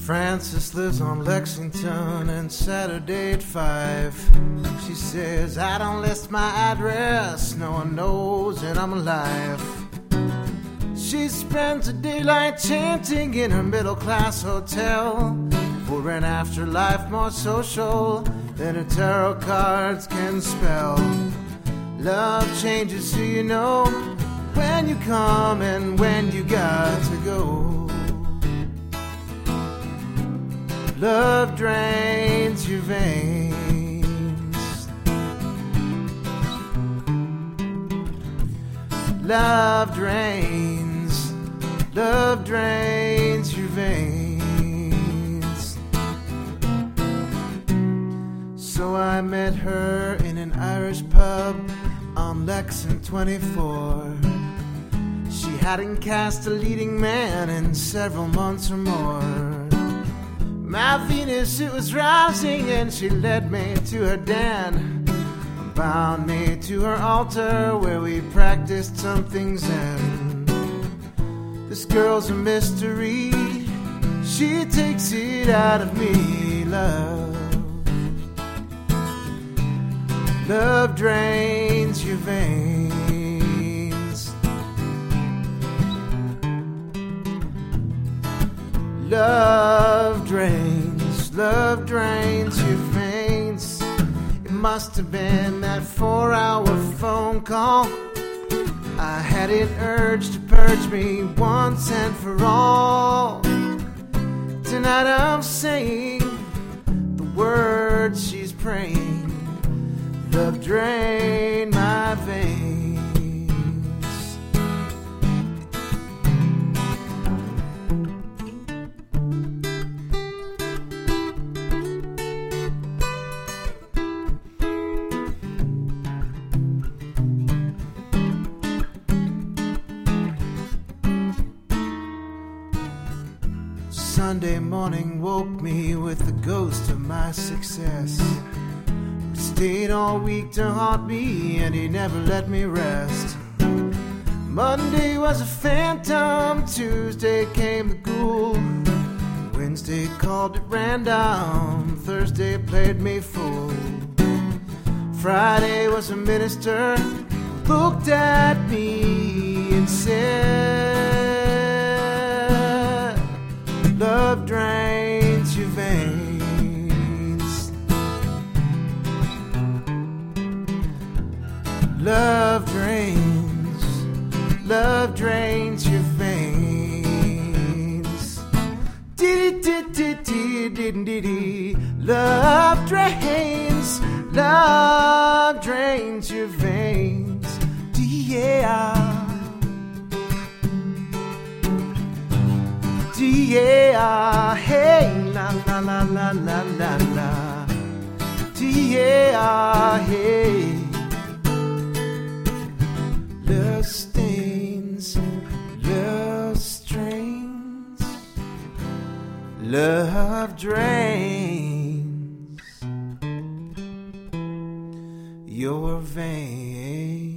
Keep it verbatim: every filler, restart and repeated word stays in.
Frances lives on Lexington and Saturday at five. She says, I don't list my address, no one knows that I'm alive. She spends a daylight chanting in her middle-class hotel for an afterlife more social than her tarot cards can spell. Love changes who you know, when you come and when you got to go. Love drains your veins. Love drains, love drains your veins. So I met her in an Irish pub on Lexington twenty-four. She hadn't cast a leading man in several months or more. My Venus, it was rousing, and she led me to her den, bound me to her altar where we practiced something Zen. This girl's a mystery, she takes it out of me, love. Love drains your veins. Love drains, love drains your veins. It must have been that four-hour phone call. I had an urge to purge me once and for all. Tonight I'm saying the words she's praying. Love drain my veins. Sunday morning woke me with the ghost of my success. He stayed all week to haunt me, and he never let me rest. Monday was a phantom, Tuesday came the ghoul, Wednesday called at random, Thursday played me fool. Friday was a minister, looked at me and said, love drains your veins. Love drains, love drains your veins. Dee-dee-dee-dee-dee-dee-dee. Love drains, love drains your veins. Yeah. Yeah, hey, la la la la la la la. Yeah, hey. Love stains, love strains, love drains your veins.